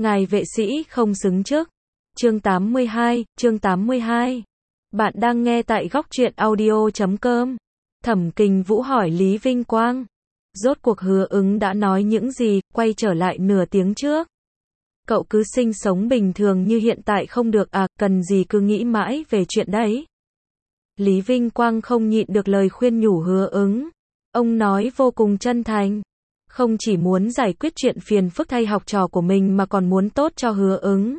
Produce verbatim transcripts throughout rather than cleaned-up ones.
ngài vệ sĩ không xứng chức. Chương tám mươi hai, chương tám mươi hai. Bạn đang nghe tại góc truyện audio chấm com. Thẩm Kình Vũ hỏi Lý Vinh Quang. Rốt cuộc Hứa Ứng đã nói những gì, quay trở lại nửa tiếng trước. Cậu cứ sinh sống bình thường như hiện tại không được à, cần gì cứ nghĩ mãi về chuyện đấy. Lý Vinh Quang không nhịn được lời khuyên nhủ Hứa Ứng. Ông nói vô cùng chân thành. Không chỉ muốn giải quyết chuyện phiền phức thay học trò của mình mà còn muốn tốt cho Hứa Ứng.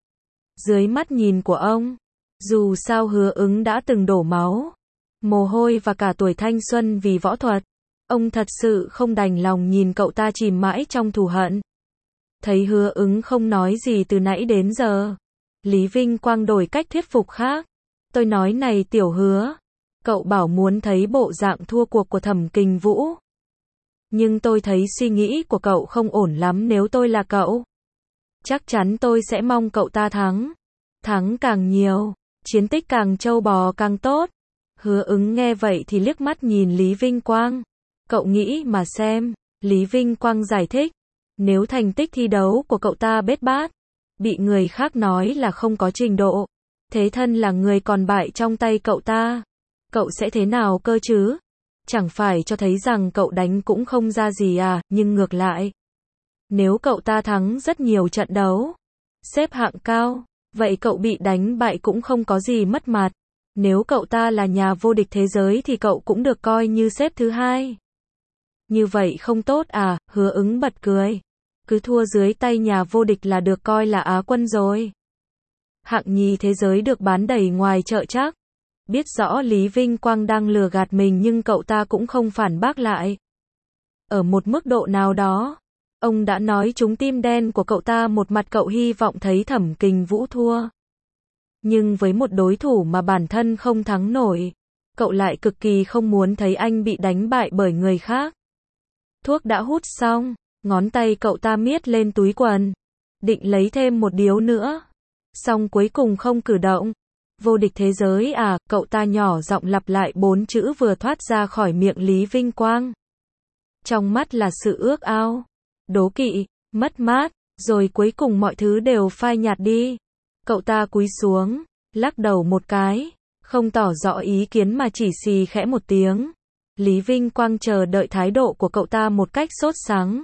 Dưới mắt nhìn của ông, dù sao Hứa Ứng đã từng đổ máu, mồ hôi và cả tuổi thanh xuân vì võ thuật. Ông thật sự không đành lòng nhìn cậu ta chìm mãi trong thù hận. Thấy Hứa Ứng không nói gì từ nãy đến giờ, Lý Vinh Quang đổi cách thuyết phục khác. Tôi nói này tiểu Hứa, cậu bảo muốn thấy bộ dạng thua cuộc của Thẩm Kình Vũ. Nhưng tôi thấy suy nghĩ của cậu không ổn lắm, nếu tôi là cậu. Chắc chắn tôi sẽ mong cậu ta thắng. Thắng càng nhiều, chiến tích càng trâu bò càng tốt. Hứa Ứng nghe vậy thì liếc mắt nhìn Lý Vinh Quang. Cậu nghĩ mà xem, Lý Vinh Quang giải thích. Nếu thành tích thi đấu của cậu ta bết bát, bị người khác nói là không có trình độ, thế thân là người còn bại trong tay cậu ta, cậu sẽ thế nào cơ chứ? Chẳng phải cho thấy rằng cậu đánh cũng không ra gì à, nhưng ngược lại, nếu cậu ta thắng rất nhiều trận đấu, xếp hạng cao, vậy cậu bị đánh bại cũng không có gì mất mặt. Nếu cậu ta là nhà vô địch thế giới thì cậu cũng được coi như xếp thứ hai. Như vậy không tốt à? Hứa Ứng bật cười. Cứ thua dưới tay nhà vô địch là được coi là Á quân rồi. Hạng nhì thế giới được bán đầy ngoài chợ chắc. Biết rõ Lý Vinh Quang đang lừa gạt mình nhưng cậu ta cũng không phản bác lại. Ở một mức độ nào đó, ông đã nói trúng tim đen của cậu ta, một mặt cậu hy vọng thấy Thẩm Kình Vũ thua. Nhưng với một đối thủ mà bản thân không thắng nổi, cậu lại cực kỳ không muốn thấy anh bị đánh bại bởi người khác. Thuốc đã hút xong, ngón tay cậu ta miết lên túi quần, định lấy thêm một điếu nữa. Xong cuối cùng không cử động. Vô địch thế giới à, cậu ta nhỏ giọng lặp lại bốn chữ vừa thoát ra khỏi miệng Lý Vinh Quang. Trong mắt là sự ước ao, đố kỵ, mất mát, rồi cuối cùng mọi thứ đều phai nhạt đi. Cậu ta cúi xuống, lắc đầu một cái, không tỏ rõ ý kiến mà chỉ xì khẽ một tiếng. Lý Vinh Quang chờ đợi thái độ của cậu ta một cách sốt sắng.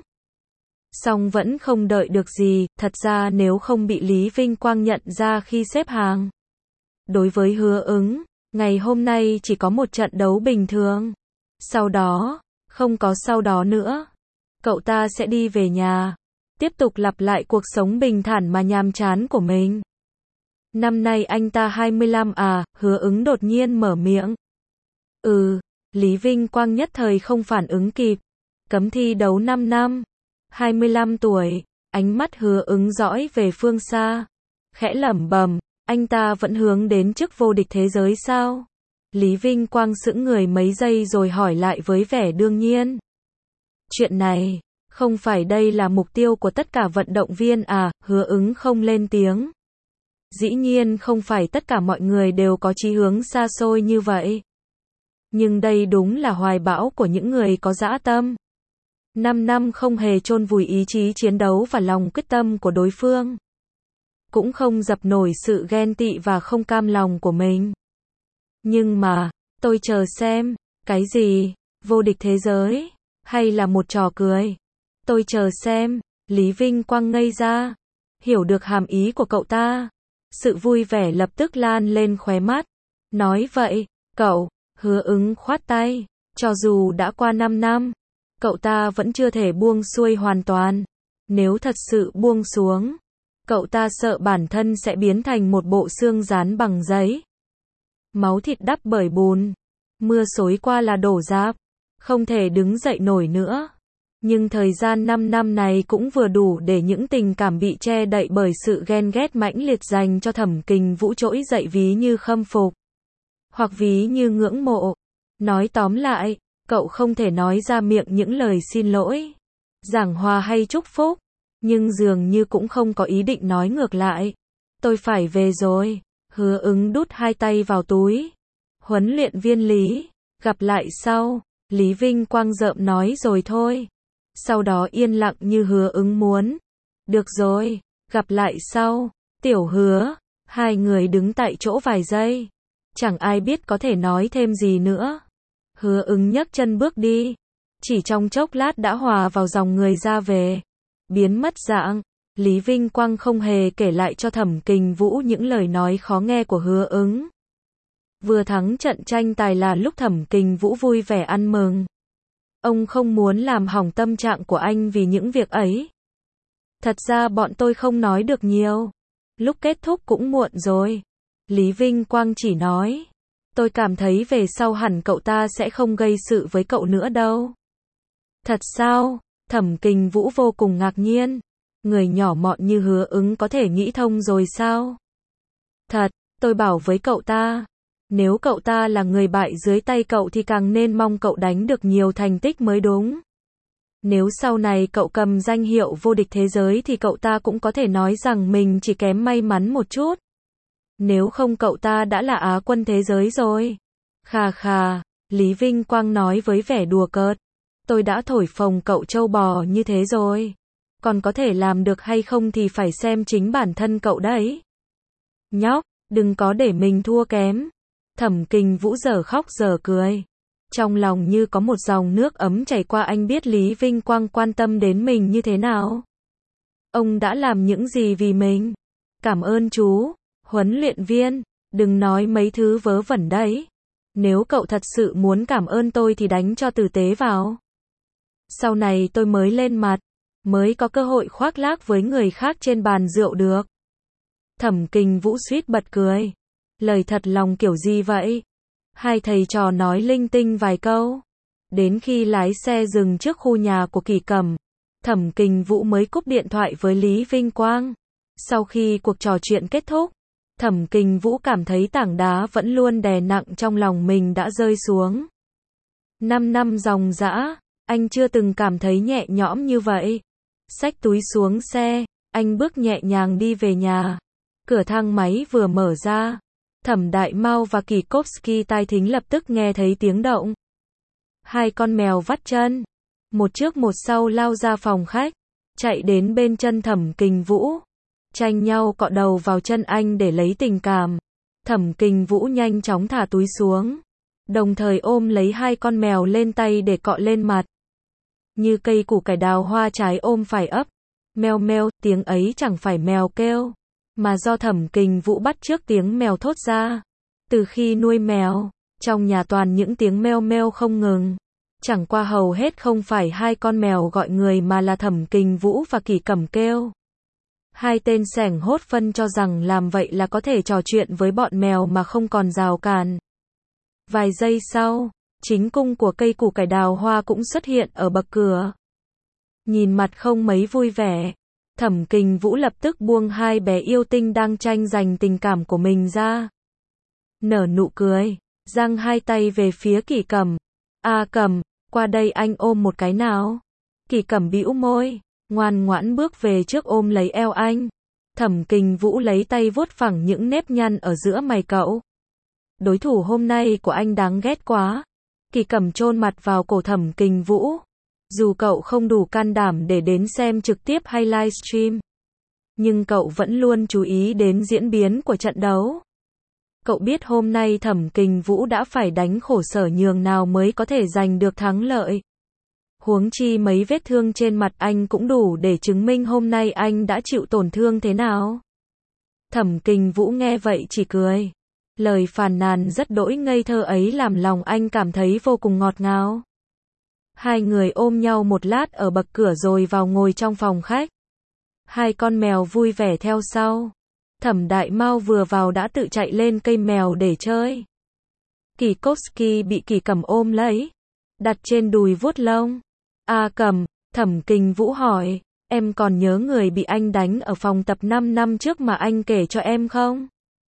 Song vẫn không đợi được gì, thật ra nếu không bị Lý Vinh Quang nhận ra khi xếp hàng. Đối với Hứa Ứng, ngày hôm nay chỉ có một trận đấu bình thường. Sau đó, không có sau đó nữa. Cậu ta sẽ đi về nhà, tiếp tục lặp lại cuộc sống bình thản mà nhàm chán của mình. Năm nay anh ta hai mươi lăm à, Hứa Ứng đột nhiên mở miệng. Ừ, Lý Vinh Quang nhất thời không phản ứng kịp. Cấm thi đấu năm năm. hai mươi lăm tuổi, ánh mắt Hứa Ứng dõi về phương xa. Khẽ lẩm bẩm, anh ta vẫn hướng đến chức vô địch thế giới sao? Lý Vinh Quang sững người mấy giây rồi hỏi lại với vẻ đương nhiên. Chuyện này, không phải đây là mục tiêu của tất cả vận động viên à? Hứa Ứng không lên tiếng. Dĩ nhiên không phải tất cả mọi người đều có chí hướng xa xôi như vậy. Nhưng đây đúng là hoài bão của những người có dã tâm. Năm năm không hề chôn vùi ý chí chiến đấu và lòng quyết tâm của đối phương. Cũng không dập nổi sự ghen tị và không cam lòng của mình. Nhưng mà, tôi chờ xem, cái gì, vô địch thế giới, hay là một trò cười? Tôi chờ xem, Lý Vinh Quang ngây ra, hiểu được hàm ý của cậu ta. Sự vui vẻ lập tức lan lên khóe mắt. Nói vậy, cậu, Hứa Ứng khoát tay, cho dù đã qua năm năm, cậu ta vẫn chưa thể buông xuôi hoàn toàn. Nếu thật sự buông xuống, cậu ta sợ bản thân sẽ biến thành một bộ xương dán bằng giấy. Máu thịt đắp bởi bùn, mưa xối qua là đổ rạp, không thể đứng dậy nổi nữa. Nhưng thời gian năm năm này cũng vừa đủ để những tình cảm bị che đậy bởi sự ghen ghét mãnh liệt dành cho Thẩm Kình Vũ trỗi dậy ví như khâm phục, hoặc ví như ngưỡng mộ. Nói tóm lại, cậu không thể nói ra miệng những lời xin lỗi, giảng hòa hay chúc phúc, nhưng dường như cũng không có ý định nói ngược lại. Tôi phải về rồi. Hứa Ứng đút hai tay vào túi. Huấn luyện viên Lý, gặp lại sau. Lý Vinh Quang rợm nói rồi thôi. Sau đó yên lặng như Hứa Ứng muốn. Được rồi, Gặp lại sau. Tiểu Hứa. Hai người đứng tại chỗ vài giây. Chẳng ai biết có thể nói thêm gì nữa. Hứa Ứng nhấc chân bước đi. Chỉ trong chốc lát đã hòa vào dòng người ra về. Biến mất dạng. Lý Vinh Quang không hề kể lại cho Thẩm Kình Vũ những lời nói khó nghe của Hứa Ứng. Vừa thắng trận tranh tài là lúc Thẩm Kình Vũ vui vẻ ăn mừng. Ông không muốn làm hỏng tâm trạng của anh vì những việc ấy. Thật ra bọn tôi không nói được nhiều. Lúc kết thúc cũng muộn rồi. Lý Vinh Quang chỉ nói. Tôi cảm thấy về sau hẳn cậu ta sẽ không gây sự với cậu nữa đâu. Thật sao? Thẩm Kình Vũ vô cùng ngạc nhiên. Người nhỏ mọn như Hứa Ứng có thể nghĩ thông rồi sao? Thật, tôi bảo với cậu ta. Nếu cậu ta là người bại dưới tay cậu thì càng nên mong cậu đánh được nhiều thành tích mới đúng. Nếu sau này cậu cầm danh hiệu vô địch thế giới thì cậu ta cũng có thể nói rằng mình chỉ kém may mắn một chút. Nếu không cậu ta đã là Á quân thế giới rồi. Khà khà, Lý Vinh Quang nói với vẻ đùa cợt. Tôi đã thổi phồng cậu trâu bò như thế rồi. Còn có thể làm được hay không thì phải xem chính bản thân cậu đấy. Nhóc, đừng có để mình thua kém. Thẩm Kình Vũ giờ khóc giờ cười. Trong lòng như có một dòng nước ấm chảy qua, anh biết Lý Vinh Quang quan tâm đến mình như thế nào. Ông đã làm những gì vì mình. Cảm ơn chú, huấn luyện viên, đừng nói mấy thứ vớ vẩn đấy. Nếu cậu thật sự muốn cảm ơn tôi thì đánh cho tử tế vào. Sau này tôi mới lên mặt, mới có cơ hội khoác lác với người khác trên bàn rượu được. Thẩm Kình Vũ suýt bật cười. Lời thật lòng kiểu gì vậy? Hai thầy trò nói linh tinh vài câu. Đến khi lái xe dừng trước khu nhà của Kỳ Cẩm, Thẩm Kình Vũ mới cúp điện thoại với Lý Vinh Quang. Sau khi cuộc trò chuyện kết thúc, Thẩm Kình Vũ cảm thấy tảng đá vẫn luôn đè nặng trong lòng mình đã rơi xuống. Năm năm ròng rã, anh chưa từng cảm thấy nhẹ nhõm như vậy. Xách túi xuống xe, anh bước nhẹ nhàng đi về nhà. Cửa thang máy vừa mở ra, Thẩm Đại Mao và Kỳ Kopsky tai thính lập tức nghe thấy tiếng động. Hai con mèo vắt chân, một trước một sau lao ra phòng khách, chạy đến bên chân Thẩm Kình Vũ, tranh nhau cọ đầu vào chân anh để lấy tình cảm. Thẩm Kình Vũ nhanh chóng thả túi xuống, đồng thời ôm lấy hai con mèo lên tay để cọ lên mặt. Như cây củ cải đào hoa trái ôm phải ấp. Meo meo, tiếng ấy chẳng phải mèo kêu, mà do Thẩm Kình Vũ bắt chước tiếng mèo thốt ra. Từ khi nuôi mèo, trong nhà toàn những tiếng meo meo không ngừng. Chẳng qua hầu hết không phải hai con mèo gọi người mà là Thẩm Kình Vũ và Kỳ Cẩm kêu. Hai tên sẻng hốt phân cho rằng làm vậy là có thể trò chuyện với bọn mèo mà không còn rào cản. Vài giây sau, chính cung của cây củ cải đào hoa cũng xuất hiện ở bậc cửa. Nhìn mặt không mấy vui vẻ, Thẩm Kình Vũ lập tức buông hai bé yêu tinh đang tranh giành tình cảm của mình ra. Nở nụ cười, giang hai tay về phía Kỳ Cẩm. A Cẩm, qua đây anh ôm một cái nào. Kỳ Cẩm bĩu môi, ngoan ngoãn bước về trước ôm lấy eo anh. Thẩm Kình Vũ lấy tay vuốt phẳng những nếp nhăn ở giữa mày cậu. Đối thủ hôm nay của anh đáng ghét quá. Kỳ Cẩm chôn mặt vào cổ Thẩm Kình Vũ. Dù cậu không đủ can đảm để đến xem trực tiếp hay livestream, nhưng cậu vẫn luôn chú ý đến diễn biến của trận đấu. Cậu biết hôm nay Thẩm Kình Vũ đã phải đánh khổ sở nhường nào mới có thể giành được thắng lợi. Huống chi mấy vết thương trên mặt anh cũng đủ để chứng minh hôm nay anh đã chịu tổn thương thế nào. Thẩm Kình Vũ nghe vậy chỉ cười. Lời phàn nàn rất đỗi ngây thơ ấy làm lòng anh cảm thấy vô cùng ngọt ngào. Hai người ôm nhau một lát ở bậc cửa rồi vào ngồi trong phòng khách. Hai con mèo vui vẻ theo sau. Thẩm Đại Mao vừa vào đã tự chạy lên cây mèo để chơi. Kỳ Kopsky bị Kỳ Cẩm ôm lấy, đặt trên đùi vuốt lông. A Cẩm, Thẩm Kình Vũ hỏi, em còn nhớ người bị anh đánh ở phòng tập năm năm trước mà anh kể cho em không?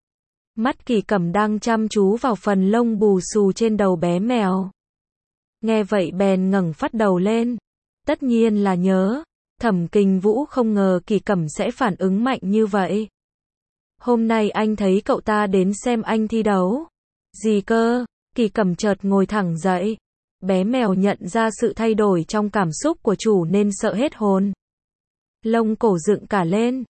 Mắt Kỳ Cẩm đang chăm chú vào phần lông bù xù trên đầu bé mèo. Nghe vậy bèn ngẩng phát đầu lên. Tất nhiên là nhớ. Thẩm Kình Vũ không ngờ Kỳ Cẩm sẽ phản ứng mạnh như vậy. Hôm nay anh thấy cậu ta đến xem anh thi đấu. Gì cơ? Kỳ Cẩm chợt ngồi thẳng dậy. Bé mèo nhận ra sự thay đổi trong cảm xúc của chủ nên sợ hết hồn. Lông cổ dựng cả lên.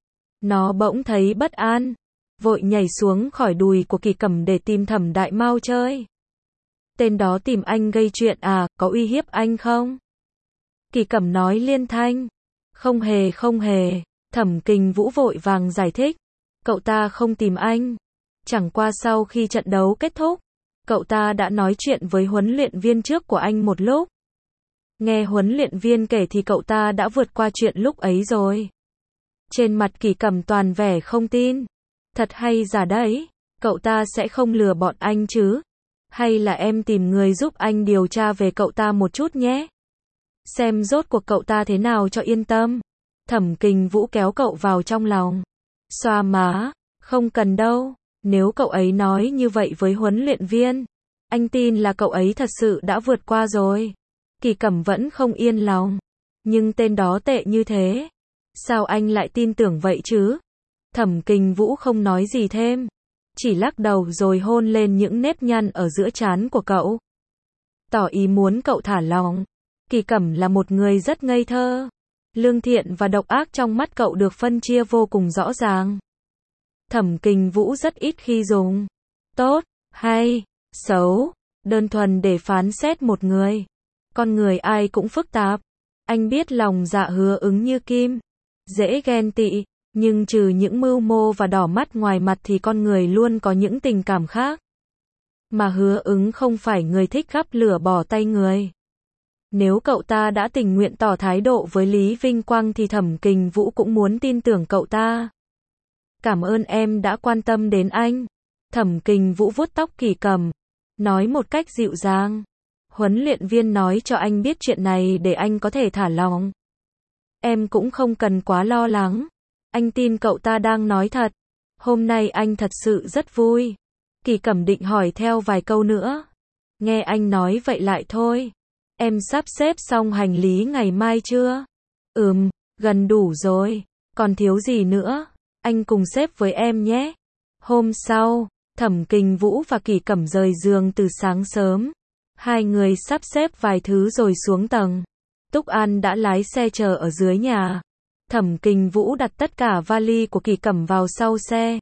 Nó bỗng thấy bất an, vội nhảy xuống khỏi đùi của Kỳ Cẩm để tìm Thẩm Đại Mao chơi. Tên đó tìm anh gây chuyện à, có uy hiếp anh không? Kỳ Cẩm nói liên thanh. Không hề không hề, Thẩm Kình Vũ vội vàng giải thích. Cậu ta không tìm anh. Chẳng qua sau khi trận đấu kết thúc, cậu ta đã nói chuyện với huấn luyện viên trước của anh một lúc. Nghe huấn luyện viên kể thì cậu ta đã vượt qua chuyện lúc ấy rồi. Trên mặt Kỳ Cẩm toàn vẻ không tin. Thật hay giả đấy, cậu ta sẽ không lừa bọn anh chứ? Hay là em tìm người giúp anh điều tra về cậu ta một chút nhé? Xem rốt cuộc cậu ta thế nào cho yên tâm. Thẩm Kình Vũ kéo cậu vào trong lòng. Xoa má, không cần đâu. Nếu cậu ấy nói như vậy với huấn luyện viên, anh tin là cậu ấy thật sự đã vượt qua rồi. Kỳ Cẩm vẫn không yên lòng. Nhưng tên đó tệ như thế. Sao anh lại tin tưởng vậy chứ? Thẩm Kình Vũ không nói gì thêm. Chỉ lắc đầu rồi hôn lên những nếp nhăn ở giữa trán của cậu. Tỏ ý muốn cậu thả lòng. Kỳ Cẩm là một người rất ngây thơ. Lương thiện và độc ác trong mắt cậu được phân chia vô cùng rõ ràng. Thẩm Kình Vũ rất ít khi dùng tốt, hay, xấu, đơn thuần để phán xét một người. Con người ai cũng phức tạp. Anh biết lòng dạ Hứa Ứng như kim, dễ ghen tị, nhưng trừ những mưu mô và đỏ mắt ngoài mặt thì con người luôn có những tình cảm khác. Mà Hứa Ứng không phải người thích gắp lửa bỏ tay người. Nếu cậu ta đã tình nguyện tỏ thái độ với Lý Vinh Quang thì Thẩm Kình Vũ cũng muốn tin tưởng cậu ta. Cảm ơn em đã quan tâm đến anh. Thẩm Kình Vũ vuốt tóc Kỳ Cẩm, nói một cách dịu dàng. Huấn luyện viên nói cho anh biết chuyện này để anh có thể thả lòng. Em cũng không cần quá lo lắng. Anh tin cậu ta đang nói thật. Hôm nay anh thật sự rất vui. Kỳ Cẩm định hỏi theo vài câu nữa. Nghe anh nói vậy lại thôi. Em sắp xếp xong hành lý ngày mai chưa? Ừm, gần đủ rồi. Còn thiếu gì nữa? Anh cùng xếp với em nhé. Hôm sau, Thẩm Kình Vũ và Kỳ Cẩm rời giường từ sáng sớm. Hai người sắp xếp vài thứ rồi xuống tầng. Túc An đã lái xe chờ ở dưới nhà. Thẩm Kình Vũ đặt tất cả vali của Kỳ Cẩm vào sau xe.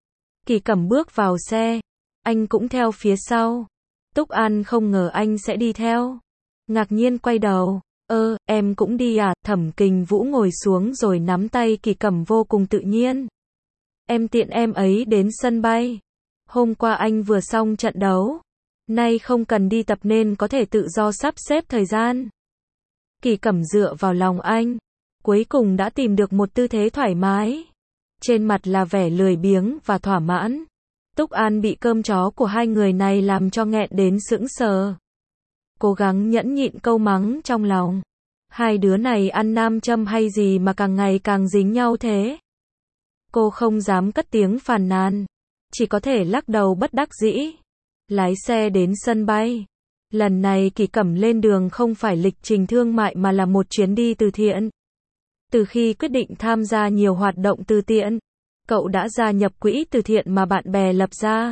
Kỳ Cẩm bước vào xe. Anh cũng theo phía sau. Túc An không ngờ anh sẽ đi theo. Ngạc nhiên quay đầu. Ơ, em cũng đi à? Thẩm Kình Vũ ngồi xuống rồi nắm tay Kỳ Cẩm vô cùng tự nhiên. Em tiện em ấy đến sân bay. Hôm qua anh vừa xong trận đấu. Nay không cần đi tập nên có thể tự do sắp xếp thời gian. Kỳ Cẩm dựa vào lòng anh. Cuối cùng đã tìm được một tư thế thoải mái. Trên mặt là vẻ lười biếng và thỏa mãn. Túc An bị cơm chó của hai người này làm cho nghẹn đến sững sờ. Cố gắng nhẫn nhịn câu mắng trong lòng. Hai đứa này ăn nam châm hay gì mà càng ngày càng dính nhau thế? Cô không dám cất tiếng phàn nàn. Chỉ có thể lắc đầu bất đắc dĩ. Lái xe đến sân bay. Lần này Kỳ Cẩm lên đường không phải lịch trình thương mại mà là một chuyến đi từ thiện. Từ khi quyết định tham gia nhiều hoạt động từ thiện, cậu đã gia nhập quỹ từ thiện mà bạn bè lập ra.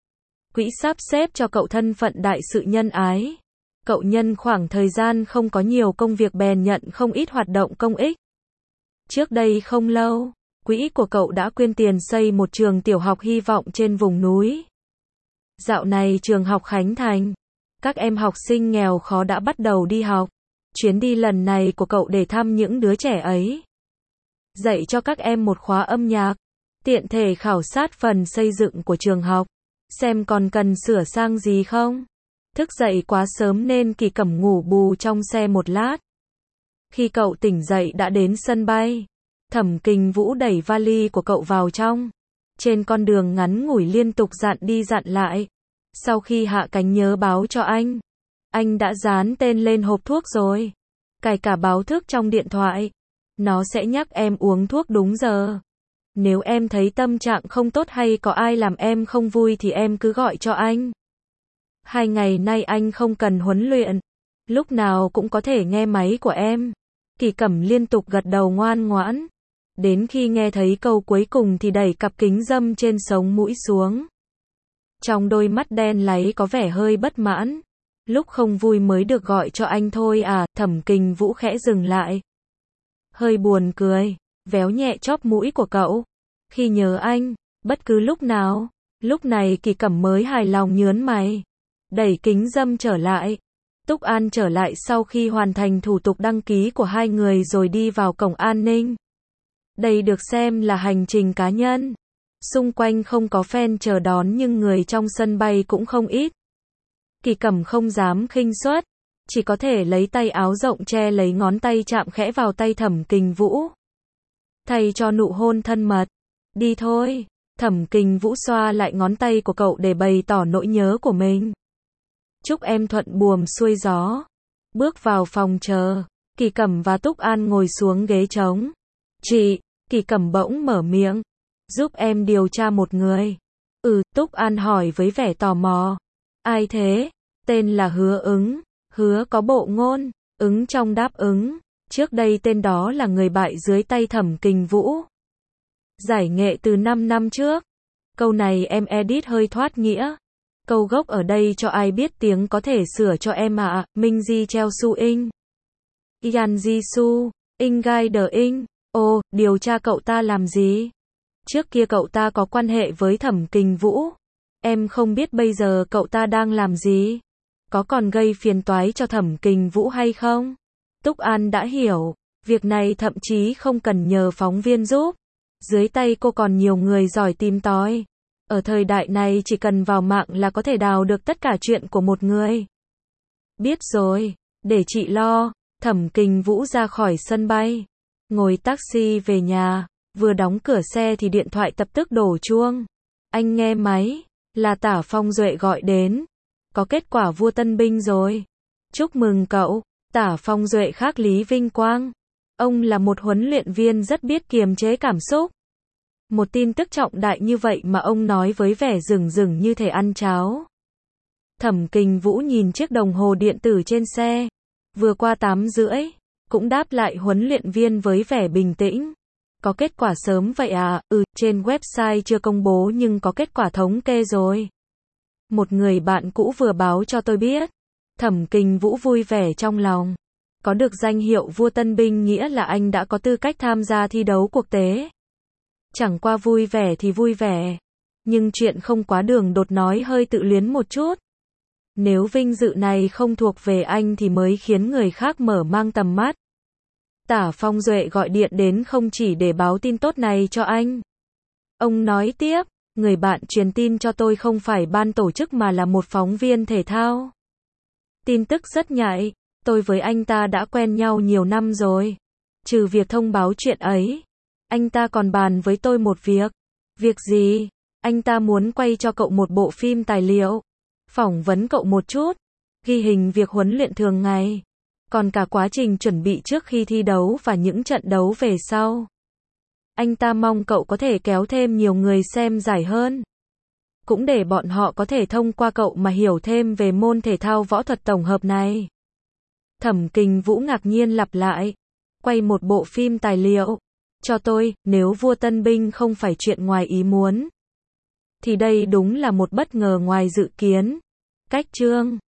Quỹ sắp xếp cho cậu thân phận đại sự nhân ái. Cậu nhân khoảng thời gian không có nhiều công việc bèn nhận không ít hoạt động công ích. Trước đây không lâu, quỹ của cậu đã quyên tiền xây một trường tiểu học hy vọng trên vùng núi. Dạo này trường học khánh thành. Các em học sinh nghèo khó đã bắt đầu đi học. Chuyến đi lần này của cậu để thăm những đứa trẻ ấy. Dạy cho các em một khóa âm nhạc. Tiện thể khảo sát phần xây dựng của trường học. Xem còn cần sửa sang gì không. Thức dậy quá sớm nên Kỳ Cẩm ngủ bù trong xe một lát. Khi cậu tỉnh dậy đã đến sân bay. Thẩm Kình Vũ đẩy vali của cậu vào trong. Trên con đường ngắn ngủi liên tục dặn đi dặn lại. Sau khi hạ cánh nhớ báo cho anh. Anh đã dán tên lên hộp thuốc rồi. Cài cả báo thức trong điện thoại. Nó sẽ nhắc em uống thuốc đúng giờ. Nếu em thấy tâm trạng không tốt hay có ai làm em không vui thì em cứ gọi cho anh. Hai ngày nay anh không cần huấn luyện. Lúc nào cũng có thể nghe máy của em. Kỳ Cẩm liên tục gật đầu ngoan ngoãn. Đến khi nghe thấy câu cuối cùng thì đẩy cặp kính râm trên sống mũi xuống. Trong đôi mắt đen láy có vẻ hơi bất mãn. Lúc không vui mới được gọi cho anh thôi à? Thẩm Kình Vũ khẽ dừng lại. Hơi buồn cười, véo nhẹ chóp mũi của cậu. Khi nhớ anh, bất cứ lúc nào. Lúc này Kỳ Cẩm mới hài lòng nhớn mày, đẩy kính râm trở lại. Túc An trở lại sau khi hoàn thành thủ tục đăng ký của hai người rồi đi vào cổng an ninh. Đây được xem là hành trình cá nhân. Xung quanh không có fan chờ đón nhưng người trong sân bay cũng không ít. Kỳ Cẩm không dám khinh suất, chỉ có thể lấy tay áo rộng che lấy ngón tay chạm khẽ vào tay Thẩm Kình Vũ. Thay cho nụ hôn thân mật. Đi thôi. Thẩm Kình Vũ xoa lại ngón tay của cậu để bày tỏ nỗi nhớ của mình. Chúc em thuận buồm xuôi gió. Bước vào phòng chờ, Kỳ Cẩm và Túc An ngồi xuống ghế trống. Chị, Kỳ Cẩm bỗng mở miệng. Giúp em điều tra một người. Ừ, Túc An hỏi với vẻ tò mò. Ai thế? Tên là Hứa Ứng. Hứa có bộ ngôn. Ứng trong đáp ứng. Trước đây tên đó là người bại dưới tay Thẩm Kình Vũ. Giải nghệ từ năm năm trước. Câu này em edit hơi thoát nghĩa. Câu gốc ở đây cho ai biết tiếng có thể sửa cho em ạ. À. Minh Ji Cheo Su Ing. Yan Ji Su. Ing Gai Đờ Ing. Ồ, điều tra cậu ta làm gì? Trước kia cậu ta có quan hệ với Thẩm Kình Vũ. Em không biết bây giờ cậu ta đang làm gì. Có còn gây phiền toái cho Thẩm Kình Vũ hay không? Túc An đã hiểu. Việc này thậm chí không cần nhờ phóng viên giúp. Dưới tay cô còn nhiều người giỏi tìm tòi. Ở thời đại này chỉ cần vào mạng là có thể đào được tất cả chuyện của một người. Biết rồi, để chị lo. Thẩm Kình Vũ ra khỏi sân bay, ngồi taxi về nhà, vừa đóng cửa xe thì điện thoại lập tức đổ chuông. Anh nghe máy, là Tả Phong Duệ gọi đến. Có kết quả vua tân binh rồi. Chúc mừng cậu. Tả Phong Duệ khác Lý Vinh Quang. Ông là một huấn luyện viên rất biết kiềm chế cảm xúc. Một tin tức trọng đại như vậy mà ông nói với vẻ rừng rừng như thể ăn cháo. Thẩm Kình Vũ nhìn chiếc đồng hồ điện tử trên xe. Vừa qua tám rưỡi. Cũng đáp lại huấn luyện viên với vẻ bình tĩnh. Có kết quả sớm vậy à? Ừ, trên website chưa công bố nhưng có kết quả thống kê rồi. Một người bạn cũ vừa báo cho tôi biết. Thẩm Kình Vũ vui vẻ trong lòng. Có được danh hiệu vua tân binh nghĩa là anh đã có tư cách tham gia thi đấu quốc tế. Chẳng qua vui vẻ thì vui vẻ. Nhưng chuyện không quá đường đột nói hơi tự luyến một chút. Nếu vinh dự này không thuộc về anh thì mới khiến người khác mở mang tầm mắt. Tả Phong Duệ gọi điện đến không chỉ để báo tin tốt này cho anh. Ông nói tiếp, người bạn truyền tin cho tôi không phải ban tổ chức mà là một phóng viên thể thao. Tin tức rất nhạy, tôi với anh ta đã quen nhau nhiều năm rồi. Trừ việc thông báo chuyện ấy, anh ta còn bàn với tôi một việc. Việc gì? Anh ta muốn quay cho cậu một bộ phim tài liệu. Phỏng vấn cậu một chút. Ghi hình việc huấn luyện thường ngày. Còn cả quá trình chuẩn bị trước khi thi đấu và những trận đấu về sau. Anh ta mong cậu có thể kéo thêm nhiều người xem giải hơn. Cũng để bọn họ có thể thông qua cậu mà hiểu thêm về môn thể thao võ thuật tổng hợp này. Thẩm Kình Vũ ngạc nhiên lặp lại. Quay một bộ phim tài liệu. Cho tôi, nếu vua tân binh không phải chuyện ngoài ý muốn. Thì đây đúng là một bất ngờ ngoài dự kiến. Cách chương